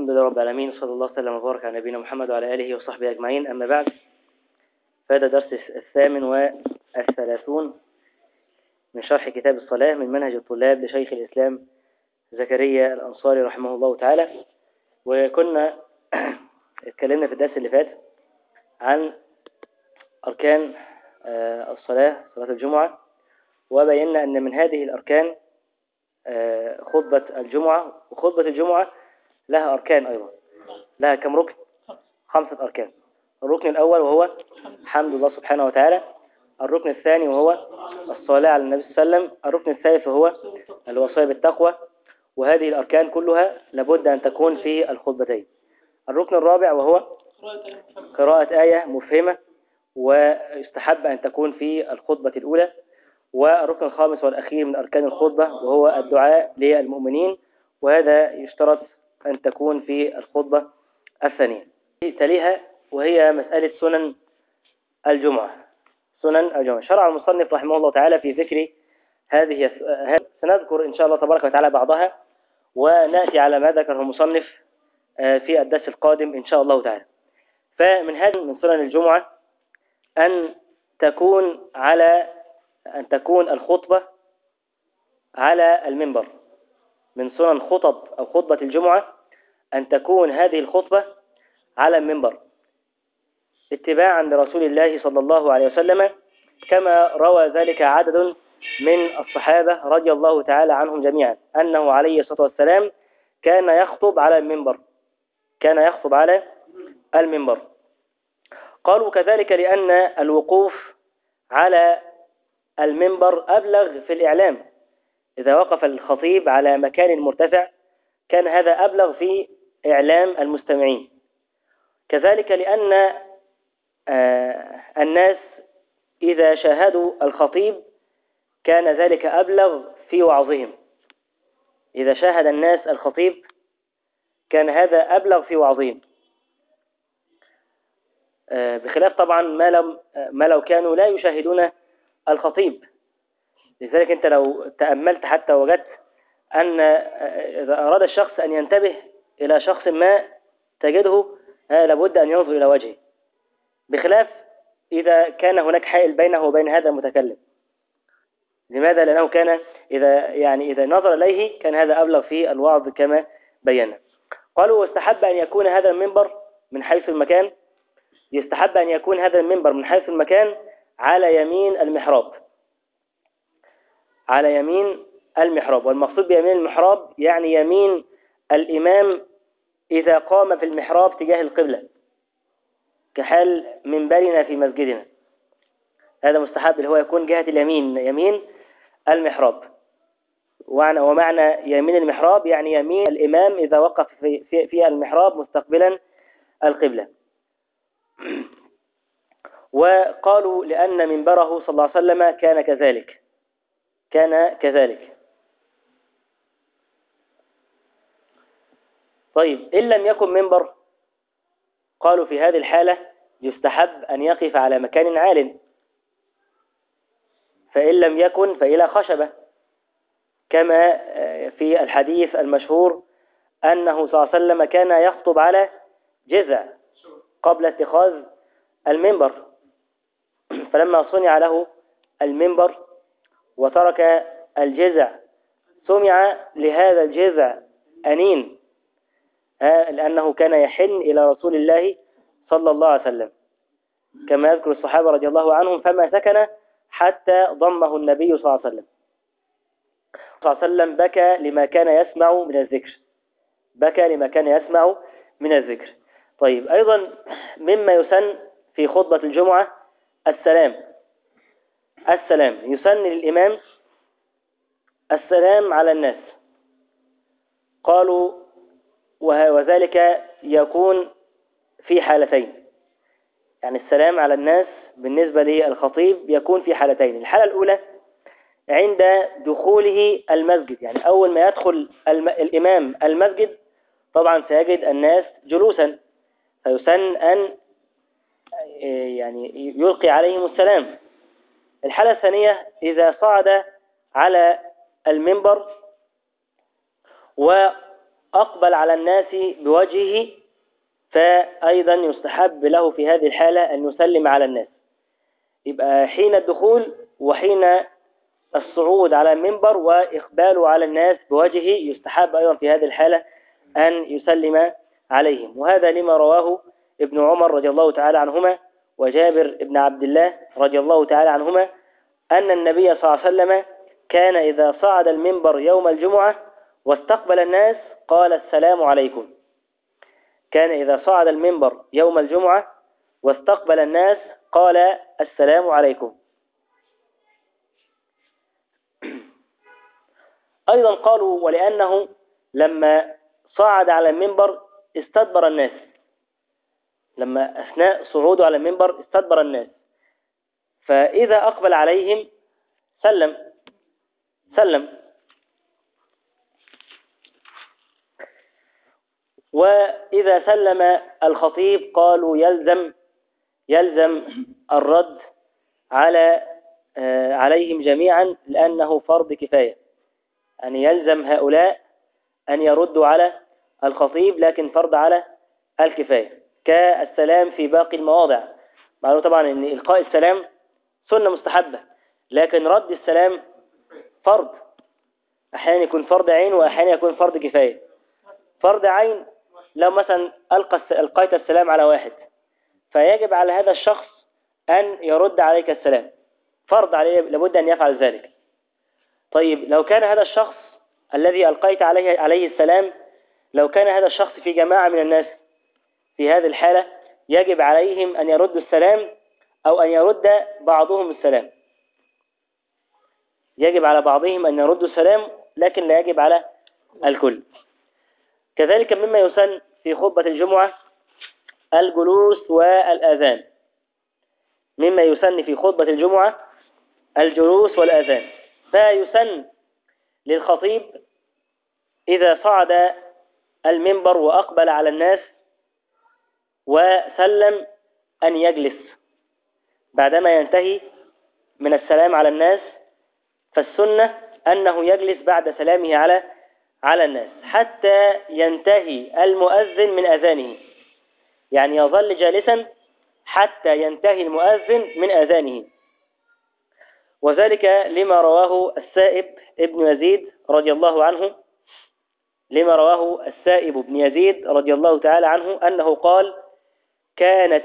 الحمد لله رب العالمين، صلى الله وسلم وبارك على نبينا محمد وعلى آله وصحبه أجمعين. أما بعد، فهذا درس 38 من شرح كتاب الصلاة من منهج الطلاب لشيخ الإسلام زكريا الأنصاري رحمه الله تعالى. وكنا اتكلمنا في الدرس اللي فات عن أركان الصلاة، صلاة الجمعة، وبينا أن من هذه الأركان خطبة الجمعة، وخطبة الجمعة لها أركان أيضا، لها كم ركن؟ 5 أركان. الركن الأول وهو حمد الله سبحانه وتعالى، الركن الثاني وهو الصلاة على النبي صلى الله عليه وسلم، الركن الثالث وهو الوصية بالتقوى، وهذه الأركان كلها لابد أن تكون في الخطبتين. الركن الرابع وهو قراءة آية مفهمة، ويستحب أن تكون في الخطبة الأولى. والركن الخامس والأخير من أركان الخطبة وهو الدعاء للمؤمنين، وهذا يشترط أن تكون في الخطبة الثانية. تليها وهي مسألة سنن الجمعة. سنن الجمعة شرع المصنف رحمه الله تعالى في ذكر هذه. سنذكر إن شاء الله تبارك وتعالى بعضها، ونأتي على ما ذكره المصنف في الدرس القادم إن شاء الله تعالى. فمن هذه من سنن الجمعة أن تكون الخطبة على المنبر. من سنن خطب أو خطبة الجمعة أن تكون هذه الخطبة على المنبر اتباعا لرسول الله صلى الله عليه وسلم، كما روى ذلك عدد من الصحابة رضي الله تعالى عنهم جميعا أنه عليه الصلاة والسلام كان يخطب على المنبر. كان يخطب على المنبر. قالوا كذلك لأن الوقوف على المنبر أبلغ في الإعلام. إذا وقف الخطيب على مكان مرتفع كان هذا أبلغ في إعلام المستمعين. كذلك لأن الناس إذا شاهدوا الخطيب كان ذلك أبلغ في وعظهم. إذا شاهد الناس الخطيب كان هذا أبلغ في وعظهم، بخلاف طبعا ما لو كانوا لا يشاهدون الخطيب. لذلك أنت لو تأملت حتى وجدت أن إذا أراد الشخص أن ينتبه إلى شخص ما تجده لابد أن ينظر إلى وجهه، بخلاف إذا كان هناك حائل بينه وبين هذا المتكلم. لماذا؟ لأنه كان إذا نظر إليه كان هذا أبلغ في الوعظ كما بينا. قالوا واستحب أن يكون هذا المنبر من حيث المكان. يستحب أن يكون هذا المنبر من حيث المكان على يمين المحراب. على يمين المحراب، والمقصود بيمين المحراب يعني يمين الإمام إذا قام في المحراب تجاه القبلة، كحال منبرنا في مسجدنا. هذا مستحب اللي هو يكون جهة اليمين، يمين المحراب. ومعنى يمين المحراب يعني يمين الإمام إذا وقف في المحراب مستقبلا القبلة. وقالوا لأن منبره صلى الله عليه وسلم كان كذلك. طيب، إن لم يكن منبر، قالوا في هذه الحالة يستحب أن يقف على مكان عال، فإن لم يكن فإلى خشبة، كما في الحديث المشهور أنه صلى الله عليه وسلم كان يخطب على جذع قبل اتخاذ المنبر، فلما صنع له المنبر وترك الجذع سمع لهذا الجذع أنين، لأنه كان يحن إلى رسول الله صلى الله عليه وسلم، كما يذكر الصحابة رضي الله عنهم، فما سكن حتى ضمه النبي صلى الله عليه وسلم. صلى الله عليه وسلم بكى لما كان يسمع من الذكر. طيب، أيضا مما يسن في خطبة الجمعة السلام. يسن للإمام السلام على الناس. قالوا وذلك يكون في حالتين، يعني السلام على الناس بالنسبة للخطيب يكون في حالتين. الحالة الأولى عند دخوله المسجد، يعني أول ما يدخل الإمام المسجد طبعا سيجد الناس جلوسا، فيسن أن يلقي عليهم السلام. الحالة الثانية إذا صعد على المنبر أقبل على الناس بوجهه فأيضا يستحب له في هذه الحالة أن يسلم على الناس. يبقى حين الدخول وحين الصعود على المنبر وإقباله على الناس بوجهه يستحب أيضا في هذه الحالة أن يسلم عليهم. وهذا لما رواه ابن عمر رضي الله تعالى عنهما وجابر بن عبد الله رضي الله تعالى عنهما أن النبي صلى الله عليه وسلم كان إذا صعد المنبر يوم الجمعة واستقبل الناس قال السلام عليكم. كان إذا صعد المنبر يوم الجمعة واستقبل الناس قال السلام عليكم. أيضا قالوا ولأنه لما صعد على المنبر استدبر الناس، لما أثناء صعوده على المنبر استدبر الناس، فإذا أقبل عليهم سلم. وإذا سلم الخطيب قالوا يلزم الرد عليهم جميعا لأنه فرض كفاية، يعني يلزم هؤلاء أن يردوا على الخطيب لكن فرض على الكفاية كالسلام في باقي المواضع. معلوم طبعا أن إلقاء السلام سنة مستحبة، لكن رد السلام فرض، أحيانا يكون فرض عين وأحيانا يكون فرض كفاية. فرض عين لو مثلا ألقيت السلام على واحد فيجب على هذا الشخص أن يرد عليك السلام، فرض عليه لابد أن يفعل ذلك. طيب لو كان هذا الشخص الذي ألقيت عليه السلام لو كان هذا الشخص في جماعة من الناس، في هذه الحالة يجب عليهم أن يردوا السلام أو أن يرد بعضهم السلام. يجب على بعضهم أن يردوا السلام لكن لا يجب على الكل. كذلك مما يسن في خطبة الجمعة الجلوس والآذان. مما يسن في خطبة الجمعة الجلوس والآذان. فيسن للخطيب إذا صعد المنبر وأقبل على الناس وسلم أن يجلس بعدما ينتهي من السلام على الناس، فالسنة أنه يجلس بعد سلامه على الناس حتى ينتهي المؤذن من أذانه، يعني يظل جالسا حتى ينتهي المؤذن من أذانه. وذلك لما رواه السائب ابن يزيد رضي الله عنه، لما رواه السائب بن يزيد رضي الله تعالى عنه أنه قال: كان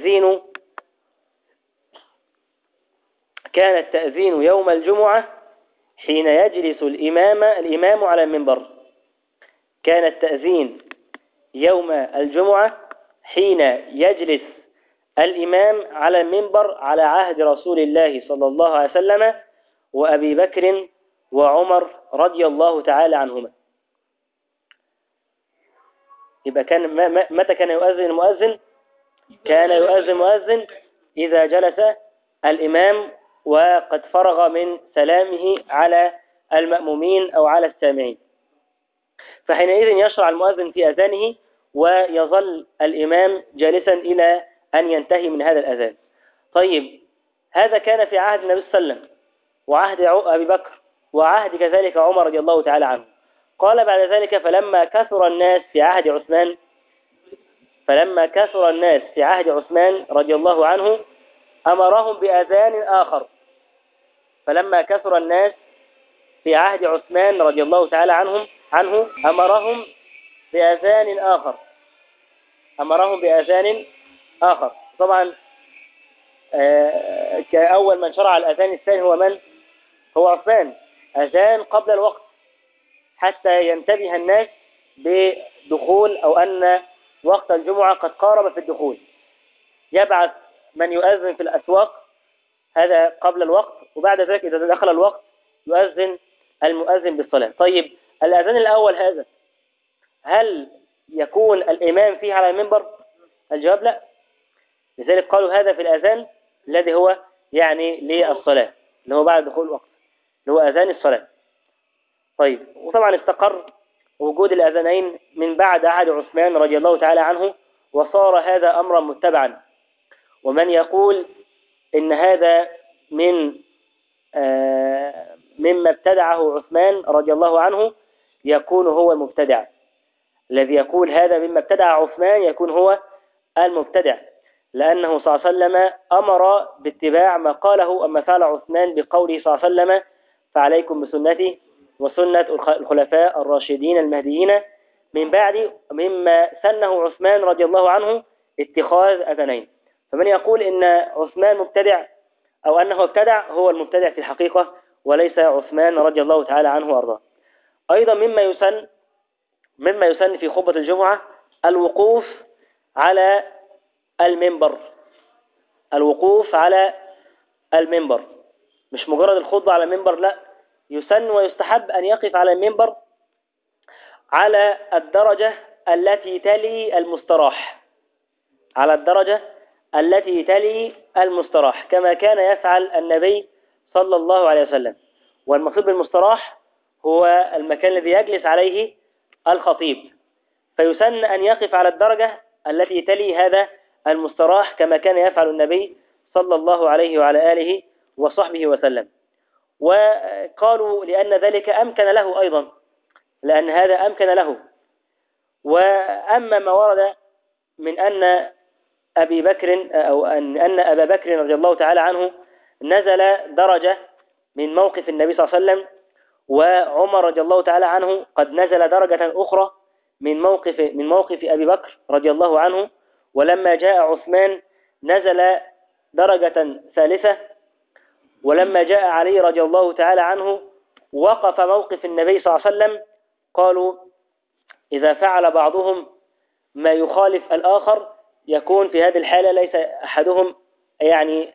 التأذين يوم الجمعة حين يجلس الإمام على المنبر. كان التأذين يوم الجمعة حين يجلس الإمام على المنبر على عهد رسول الله صلى الله عليه وسلم وأبي بكر وعمر رضي الله تعالى عنهما. يبقى كان متى كان يؤذن المؤذن؟ كان يؤذن المؤذن إذا جلس الإمام وقد فرغ من سلامه على المأمومين أو على السامعين، فحينئذ يشرع المؤذن في أذانه ويظل الإمام جالسا إلى أن ينتهي من هذا الأذان. طيب هذا كان في عهد النبي صلى الله عليه وسلم وعهد أبي بكر وعهد كذلك عمر رضي الله تعالى عنه. قال بعد ذلك: فلما كثر الناس في عهد عثمان رضي الله عنه أمرهم بأذان آخر. فلما كثر الناس في عهد عثمان رضي الله تعالى عنه أمرهم بأذان آخر. طبعا كأول من شرع الأذان الثاني هو عثمان، أذان قبل الوقت حتى ينتبه الناس بدخول أو أن وقت الجمعة قد قارب في الدخول. يبعث من يؤذن في الأسواق، هذا قبل الوقت، وبعد ذلك إذا دخل الوقت يؤذن المؤذن بالصلاة. طيب الأذان الأول هذا هل يكون الإمام فيه على المنبر؟ الجواب لا. لذلك قالوا هذا في الأذان الذي هو يعني للصلاة، اللي هو بعد دخول الوقت، اللي هو أذان الصلاة. طيب وطبعا استقر وجود الأذانين من بعد عهد عثمان رضي الله تعالى عنه، وصار هذا أمرا متبعا. ومن يقول إن هذا مما ابتدعه عثمان رضي الله عنه يكون هو المبتدع، الذي يقول هذا مما ابتدع عثمان يكون هو المبتدع، لأنه صلى الله عليه وسلم أمر باتباع ما قاله أما فعل عثمان بقوله صلى الله عليه وسلم: فعليكم بسنتي وسنة الخلفاء الراشدين المهديين من بعد، مما سنه عثمان رضي الله عنه اتخاذ أذنين. فمن يقول إن عثمان مبتدع أو أنه ابتدع هو المبتدع في الحقيقة، وليس عثمان رضي الله تعالى عنه وأرضاه. أيضا مما يسن في خطبة الجمعة الوقوف على المنبر. الوقوف على المنبر مش مجرد الخطبة على المنبر، لا، يسن ويستحب أن يقف على المنبر على الدرجة التي تلي المستراح، على الدرجة التي تلي المستراح كما كان يفعل النبي صلى الله عليه وسلم. والمقصود بالمستراح هو المكان الذي يجلس عليه الخطيب، فيسن أن يقف على الدرجة التي تلي هذا المستراح كما كان يفعل النبي صلى الله عليه وعلى آله وصحبه وسلم. وقالوا لأن ذلك أمكن له أيضا، لأن هذا أمكن له. وأما ما ورد من أن أبي بكر أو أن أبا بكر رضي الله تعالى عنه نزل درجة من موقف النبي صلى الله عليه وسلم، وعمر رضي الله تعالى عنه قد نزل درجة أخرى من موقف أبي بكر رضي الله عنه، ولما جاء عثمان نزل درجة ثالثة، ولما جاء علي رضي الله تعالى عنه وقف موقف النبي صلى الله عليه وسلم. قالوا إذا فعل بعضهم ما يخالف الآخر يكون في هذه الحالة ليس أحدهم يعني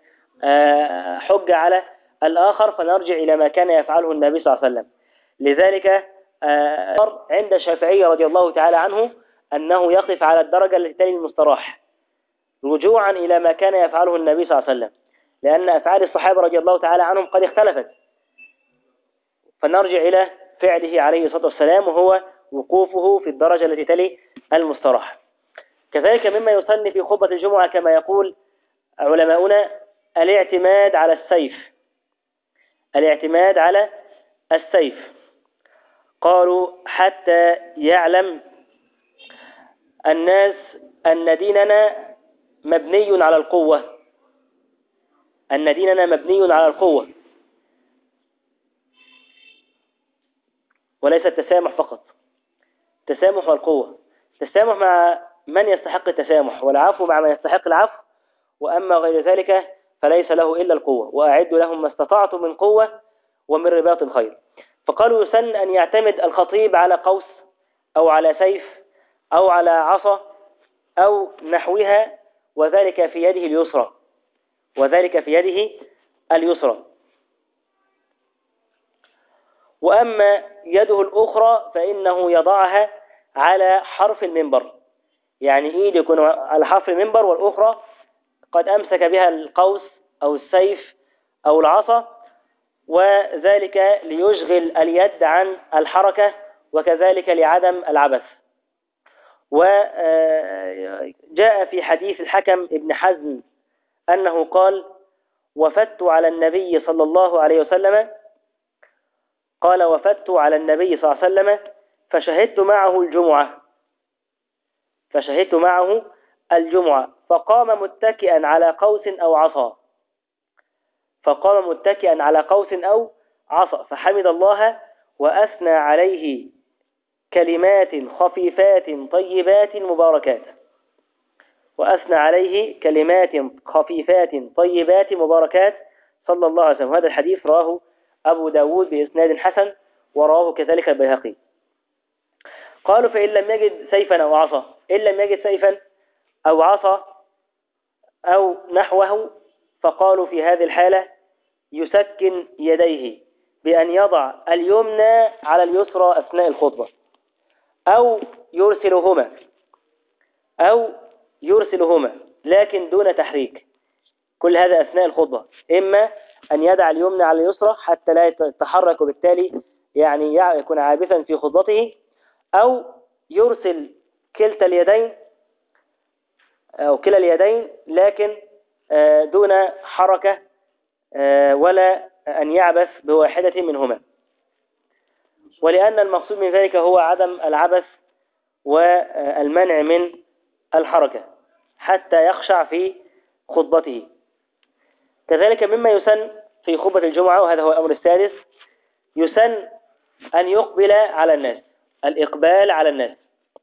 حجة على الآخر، فنرجع إلى ما كان يفعله النبي صلى الله عليه وسلم. لذلك عند الشافعي رضي الله تعالى عنه أنه يقف على الدرجة التي تلي المستراح رجوعا إلى ما كان يفعله النبي صلى الله عليه وسلم، لأن أفعال الصحابة رضي الله تعالى عنهم قد اختلفت، فنرجع إلى فعله عليه الصلاة والسلام وهو وقوفه في الدرجة التي تلي المستراح. كذلك مما يسن في خطبة الجمعة كما يقول علماؤنا الاعتماد على السيف. الاعتماد على السيف، قالوا حتى يعلم الناس أن ديننا مبني على القوة، أن ديننا مبني على القوة وليس التسامح فقط. التسامح والقوة، التسامح مع من يستحق التسامح، والعفو مع من يستحق العفو، وأما غير ذلك فليس له إلا القوة. وأعدوا لهم ما استطعتم من قوة ومن رباط الخير. فقالوا يسن أن يعتمد الخطيب على قوس أو على سيف أو على عصا أو نحوها، وذلك في يده اليسرى، وذلك في يده اليسرى. وأما يده الأخرى فإنه يضعها على حرف المنبر، يعني إيد يكون على حرف المنبر والأخرى قد أمسك بها القوس أو السيف أو العصا، وذلك ليشغل اليد عن الحركة وكذلك لعدم العبث. وجاء في حديث الحكم ابن حزم أنه قال: وفدت على النبي صلى الله عليه وسلم، قال: وفدت على النبي صلى الله عليه وسلم فشهدت معه الجمعة فقام متكئا على قوس أو عصا، فحمد الله وأثنى عليه كلمات خفيفات طيبات مباركات، صلى الله عليه وسلم. هذا الحديث رواه أبو داود بإسناد حسن، ورواه كذلك البيهقي. قالوا: فإن لم يجد سيفا أو عصا، إن لم يجد سيفا أو عصا أو نحوه، فقالوا في هذه الحالة يسكن يديه بأن يضع اليمنى على اليسرى أثناء الخطبة، أو يرسلهما لكن دون تحريك. كل هذا أثناء الخطبة، إما أن يدع اليمنى على اليسرى حتى لا يتحرك وبالتالي يعني يكون عابثا في خطبته، أو يرسل كلتا اليدين أو كلا اليدين لكن دون حركة ولا أن يعبث بواحدة منهما. ولأن المقصود من ذلك هو عدم العبث والمنع من الحركة حتى يخشع في خطبته. كذلك مما يسن في خطبة الجمعة، وهذا هو الأمر السادس، يسن أن يقبل على الناس، الإقبال على الناس،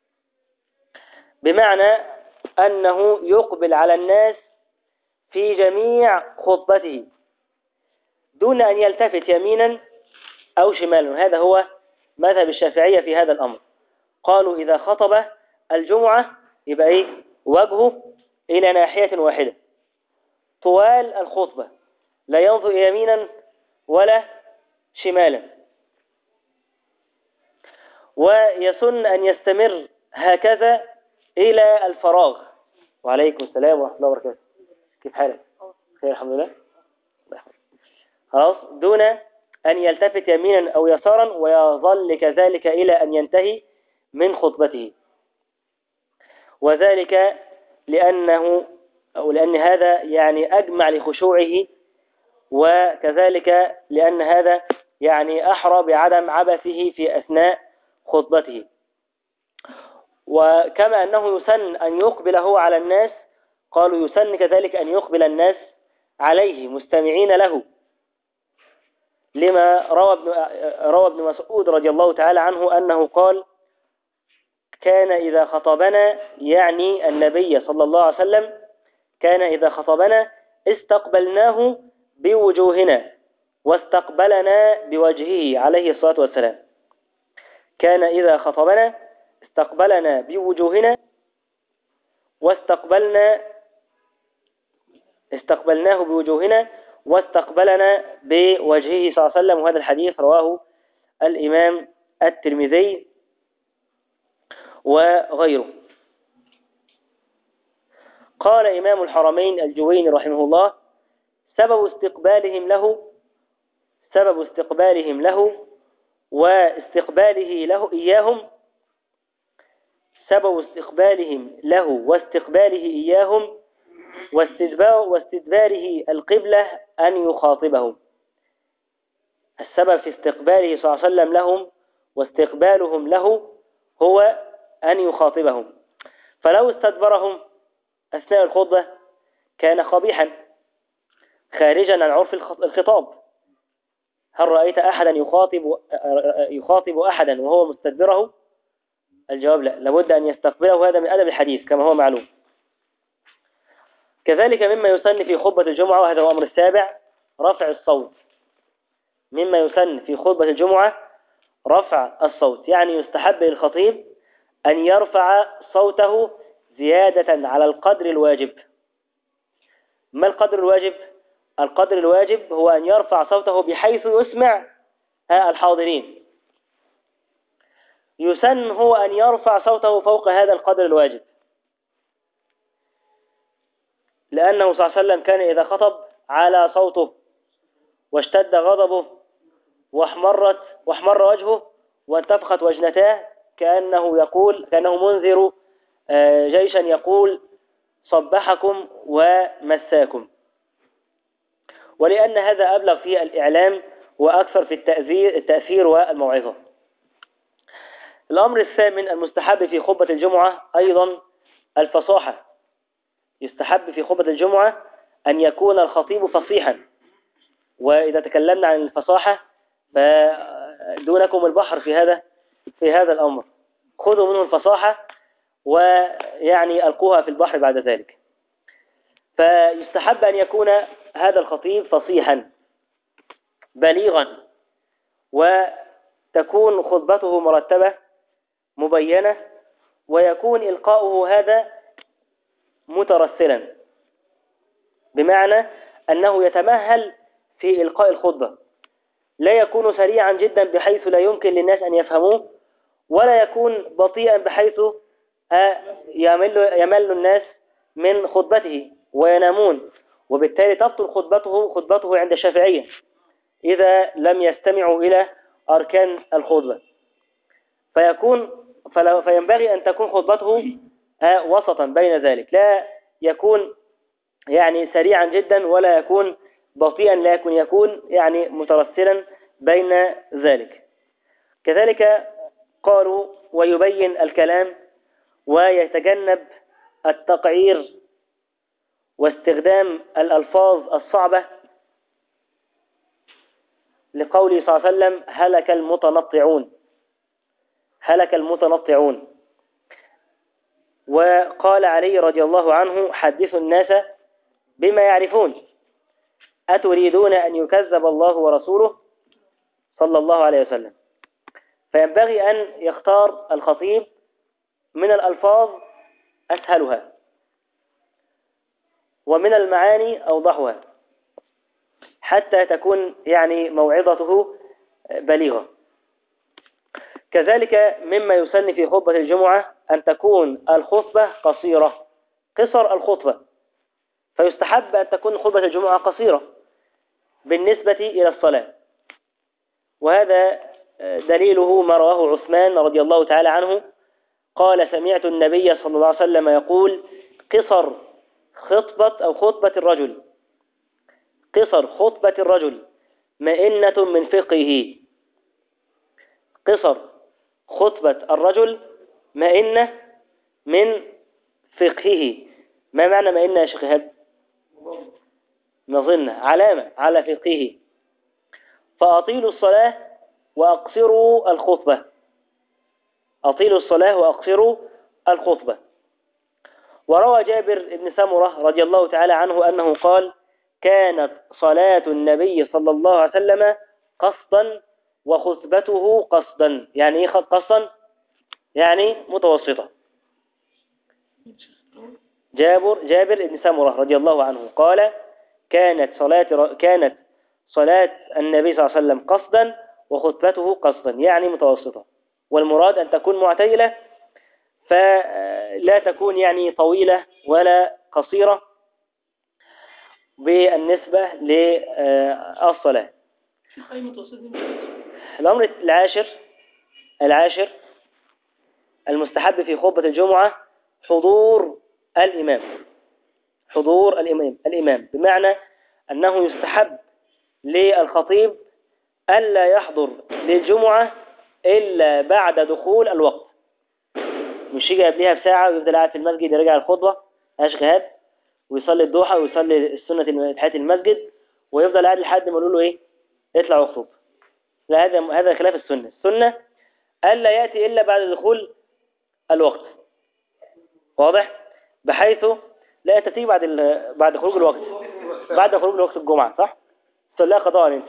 بمعنى أنه يقبل على الناس في جميع خطبته دون أن يلتفت يمينا أو شمالا. هذا هو مذهب الشافعية في هذا الأمر. قالوا إذا خطب الجمعة يبقى وجهه إلى ناحية واحدة طوال الخطبة، لا ينظر يمينا ولا شمالا، ويسن أن يستمر هكذا إلى الفراغ. وعليكم السلام ورحمة الله وبركاته، كيف حالك؟ خير الحمد لله. خلاص، دون أن يلتفت يمينا أو يسارا، ويظل كذلك إلى أن ينتهي من خطبته. وذلك لأن هذا يعني أجمع لخشوعه، وكذلك لأن هذا يعني أحرى بعدم عبثه في أثناء خطبته. وكما أنه يسن أن يقبل هو على الناس، قالوا يسن كذلك أن يقبل الناس عليه مستمعين له، لما روى ابن مسعود رضي الله تعالى عنه أنه قال: كان إذا خطبنا، يعني النبي صلى الله عليه وسلم، كان إذا خطبنا استقبلناه بوجوهنا واستقبلنا بوجهه عليه الصلاة والسلام. كان إذا خطبنا استقبلنا بوجوهنا استقبلناه بوجوهنا واستقبلنا بوجهه صلى الله عليه وسلم. وهذا الحديث رواه الإمام الترمذي وغيره. قال إمام الحرمين الجويني رحمه الله: سبب استقبالهم له واستقباله له إياهم، سبب استقبالهم له واستقباله إياهم واستدباره القبلة أن يخاطبهم. السبب في استقباله صلى الله عليه وسلم لهم واستقبالهم له هو أن يخاطبهم، فلو استدبرهم أثناء الخطبة كان قبيحا خارجا عن عرف الخطاب. هل رأيت أحدا يخاطب أحدا وهو مستدبره؟ الجواب لا، لابد أن يستقبله. هذا من أدب الحديث كما هو معلوم. كذلك مما يسن في خطبة الجمعة، وهذا هو الأمر السابع، رفع الصوت. مما يسن في خطبة الجمعة رفع الصوت، يعني يستحب للخطيب أن يرفع صوته زيادة على القدر الواجب. ما القدر الواجب؟ القدر الواجب هو أن يرفع صوته بحيث يسمع الحاضرين. يسن هو أن يرفع صوته فوق هذا القدر الواجب، لأنه صلى الله عليه وسلم كان إذا خطب على صوته واشتد غضبه واحمر وجهه وانتفخت وجنتاه، كأنه منذر جيشا يقول: صبحكم ومساكم. ولأن هذا أبلغ في الإعلام وأكثر في التأثير والموعظة. الأمر الثامن المستحب في خطبة الجمعة أيضا الفصاحة. يستحب في خطبة الجمعة أن يكون الخطيب فصيحا. وإذا تكلمنا عن الفصاحة فدونكم البحر في هذا الأمر. خذوا منه الفصاحة ويعني ألقوها في البحر بعد ذلك. فيستحب أن يكون هذا الخطيب فصيحا بليغا، وتكون خطبته مرتبة مبينة، ويكون إلقاؤه هذا مترسلا، بمعنى أنه يتمهل في إلقاء الخطبة، لا يكون سريعا جدا بحيث لا يمكن للناس أن يفهموه، ولا يكون بطيئا بحيث يمل الناس من خطبته وينامون، وبالتالي تبطل خطبته عند الشافعية إذا لم يستمعوا إلى أركان الخطبة. فينبغي أن تكون خطبته وسطا بين ذلك، لا يكون يعني سريعا جدا ولا يكون بطيئا، لكن يكون يعني مترسلا بين ذلك. كذلك قالوا ويبين الكلام ويتجنب التقعير واستخدام الألفاظ الصعبة، لقوله صلى الله عليه وسلم: هلك المتنطعون، هلك المتنطعون. وقال علي رضي الله عنه: حدثوا الناس بما يعرفون، أتريدون أن يكذب الله ورسوله صلى الله عليه وسلم. فينبغي أن يختار الخطيب من الألفاظ أسهلها، ومن المعاني أوضحها، حتى تكون يعني موعظته بليغة. كذلك مما يسن في خطبة الجمعة أن تكون الخطبة قصيرة، قصر الخطبة، فيستحب أن تكون خطبة الجمعة قصيرة بالنسبة إلى الصلاة. وهذا دليله ما رواه عثمان رضي الله تعالى عنه قال: سمعت النبي صلى الله عليه وسلم يقول: قصر خطبة أو خطبة الرجل، قصر خطبة الرجل مئنة من فقهه. قصر خطبة الرجل مئنة من فقهه. ما معنى مئنة يا شيخ إيهاب؟ مظنة، علامة على فقهه. فأطيلوا الصلاة وأقصروا الخطبة، أطيلوا الصلاة وأقصروا الخطبة. وروى جابر بن سمرة رضي الله تعالى عنه أنه قال: كانت صلاة النبي صلى الله عليه وسلم قصدا وخطبته قصدا. يعني إيه قصدا؟ يعني متوسطة. جابر بن سمرة رضي الله عنه قال: كانت صلاة النبي صلى الله عليه وسلم قصدا وخطبته قصدا، يعني متوسطة. والمراد أن تكون معتدلة، فلا تكون يعني طويلة ولا قصيرة بالنسبة للصلاة. الأمر العاشر المستحب في خطبة الجمعة حضور الإمام. حضور الإمام بمعنى أنه يستحب للخطيب ألا يحضر للجمعة إلا بعد دخول الوقت، مش يجي قبلها بساعة ويفضل قاعد في المسجد يرجع الخطبة أشغال ويصلي الضحى ويصلي السنة تحية المسجد ويفضل قاعد لحد ما يقولوا له إيه؟ اطلع واخطب. لا، هذا خلاف السنة. السنة ألا يأتي إلا بعد دخول الوقت، واضح؟ بحيث لا تأتي بعد خروج الوقت، بعد خروج الوقت الجمعة، صح؟ تصليها قضاء أنت.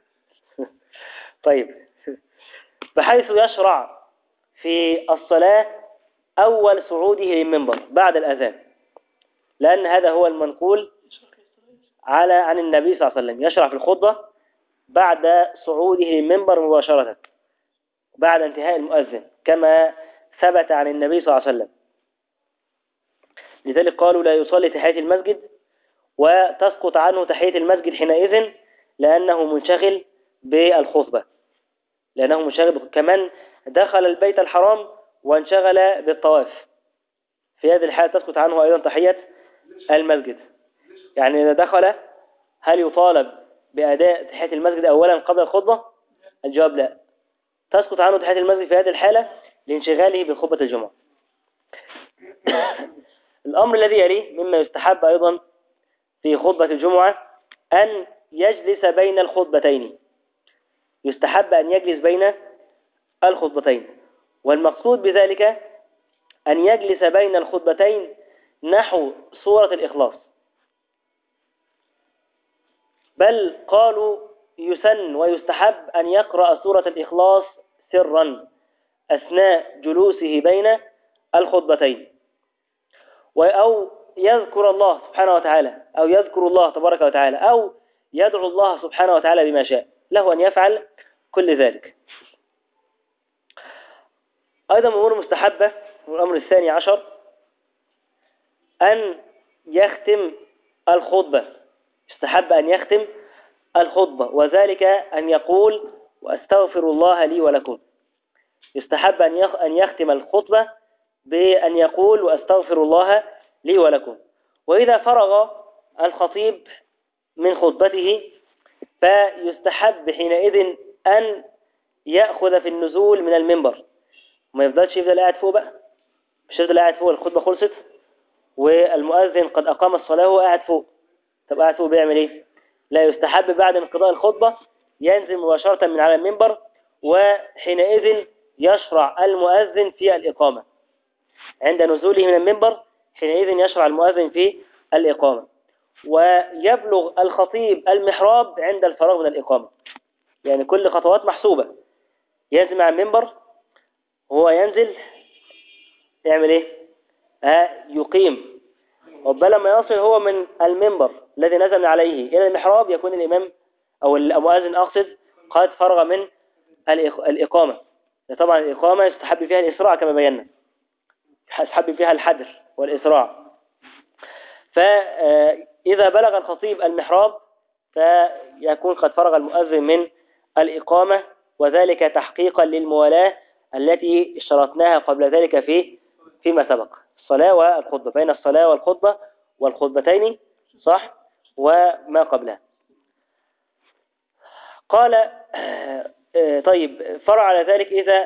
طيب، بحيث يشرع في الصلاة أول صعوده للمنبر بعد الأذان، لأن هذا هو المنقول عن النبي صلى الله عليه وسلم. يشرع في الخطبة بعد صعوده للمنبر مباشرة بعد انتهاء المؤذن، كما ثبت عن النبي صلى الله عليه وسلم. لذلك قالوا: لا يصلي تحية المسجد، وتسقط عنه تحية المسجد حينئذ لأنه منشغل بالخطبة، لأنه منشغل كمن دخل البيت الحرام وانشغل بالطواف. في هذه الحالة تسقط عنه أيضا تحية المسجد. يعني إذا دخل هل يطالب بأداء تحية المسجد أولا قبل الخطبة؟ الجواب لا، تسقط عنه تحية المسجد في هذه الحالة لانشغاله بخطبة الجمعة. الأمر الذي يليه مما يستحب أيضا في خطبة الجمعة أن يجلس بين الخطبتين. يستحب أن يجلس بين الخطبتين، والمقصود بذلك أن يجلس بين الخطبتين نحو سورة الإخلاص. بل قالوا يسن ويستحب أن يقرأ سورة الإخلاص سرا أثناء جلوسه بين الخطبتين، أو يذكر الله سبحانه وتعالى، أو يذكر الله تبارك وتعالى، أو يدعو الله سبحانه وتعالى بما شاء، له أن يفعل كل ذلك. أيضا من الأمور المستحبة، والأمر الثاني عشر، أن يختم الخطبة. يستحب أن يختم الخطبة، وذلك أن يقول: وأستغفر الله لي ولكم. يستحب أن يختم الخطبة بأن يقول: وأستغفر الله لي ولكم. وإذا فرغ الخطيب من خطبته فيستحب حينئذ أن يأخذ في النزول من المنبر، ما يفضل قاعد فوق بقى، مش تفضل قاعد فوق الخطبة خلصت والمؤذن قد أقام الصلاة وهو قاعد فوق. طب قاعد فوق بيعمل إيه؟ لا يستحب بعد انقضاء الخطبة ينزل مباشرة من على المنبر، وحينئذ يشرع المؤذن في الإقامة. عند نزوله من المنبر حينئذ يشرع المؤذن في الإقامة، ويبلغ الخطيب المحراب عند الفراغ من الإقامة. يعني كل خطوات محسوبة. ينزل مع المنبر، وهو ينزل يعمل إيه؟ يقيم. وبل لما يصل هو من المنبر الذي نزل عليه إلى المحراب يكون الإمام أو المؤذن أقصد قد فرغ من الإقامة. طبعا الإقامة يستحب فيها الإسراع كما بينا، يستحب فيها الحدر والإسراع. فإذا بلغ الخطيب المحراب فيكون قد فرغ المؤذن من الإقامة، وذلك تحقيقا للموالاة التي اشترطناها قبل ذلك فيما سبق، الصلاة والخطبة، بين الصلاة والخطبة والخطبتين، صح، وما قبلها. قال طيب فرع على ذلك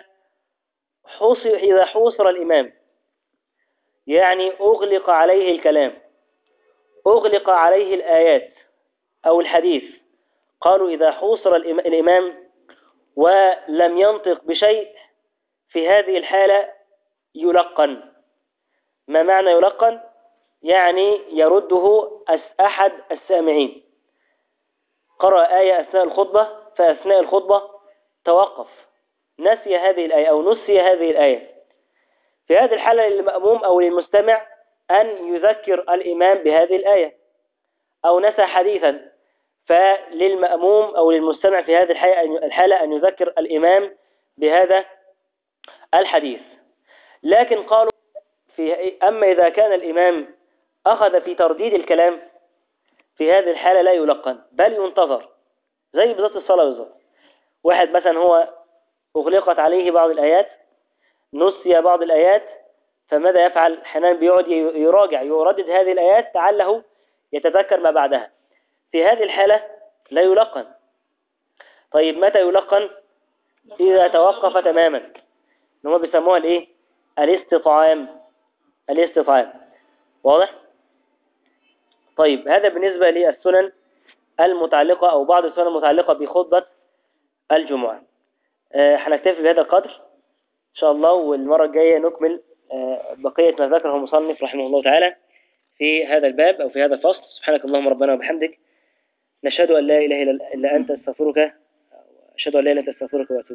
إذا حوصر الإمام، يعني أغلق عليه الكلام، أغلق عليه الآيات أو الحديث. قالوا إذا حوصر الإمام ولم ينطق بشيء في هذه الحالة يلقن. ما معنى يلقن؟ يعني يرده أحد السامعين. قرأ آية أثناء الخطبة، فأثناء الخطبة توقف، نسي هذه الآية أو نسي هذه الآية. في هذه الحالة للمأموم أو للمستمع أن يذكر الإمام بهذه الآية، أو نسى حديثا، فللمأموم أو للمستمع في هذه الحالة أن يذكر الإمام بهذا الحديث. لكن قالوا أما إذا كان الإمام أخذ في ترديد الكلام في هذه الحالة لا يلقن بل ينتظر، زي بالضبط الصلاة بالضبط. واحد مثلا هو أغلقت عليه بعض الآيات، نسي بعض الآيات، فماذا يفعل؟ حينما بيقعد يراجع يردد هذه الآيات لعله يتذكر ما بعدها. في هذه الحالة لا يلقن. طيب متى يلقن؟ إذا توقف تماما، هم بيسموها الإيه؟ الاستطعام. واضح؟ طيب هذا بالنسبة للسنن المتعلقة أو بعض السنن المتعلقة بخطبة الجمعة. هنكتفي بهذا القدر إن شاء الله، والمرة الجاية نكمل بقية ما ذكره المصنف رحمه الله تعالى في هذا الباب أو في هذا الفصل. سبحانك اللهم ربنا وبحمدك، نشهد أن لا إله إلا أنت، أستغفرك وأتوب